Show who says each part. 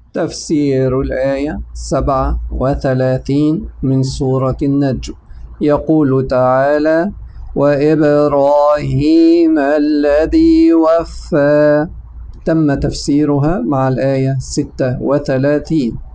Speaker 1: تفسير الآية 37 من سورة النجم. يقول تعالى: وإبراهيم الذي وفى. تم تفسيرها مع الآية 36.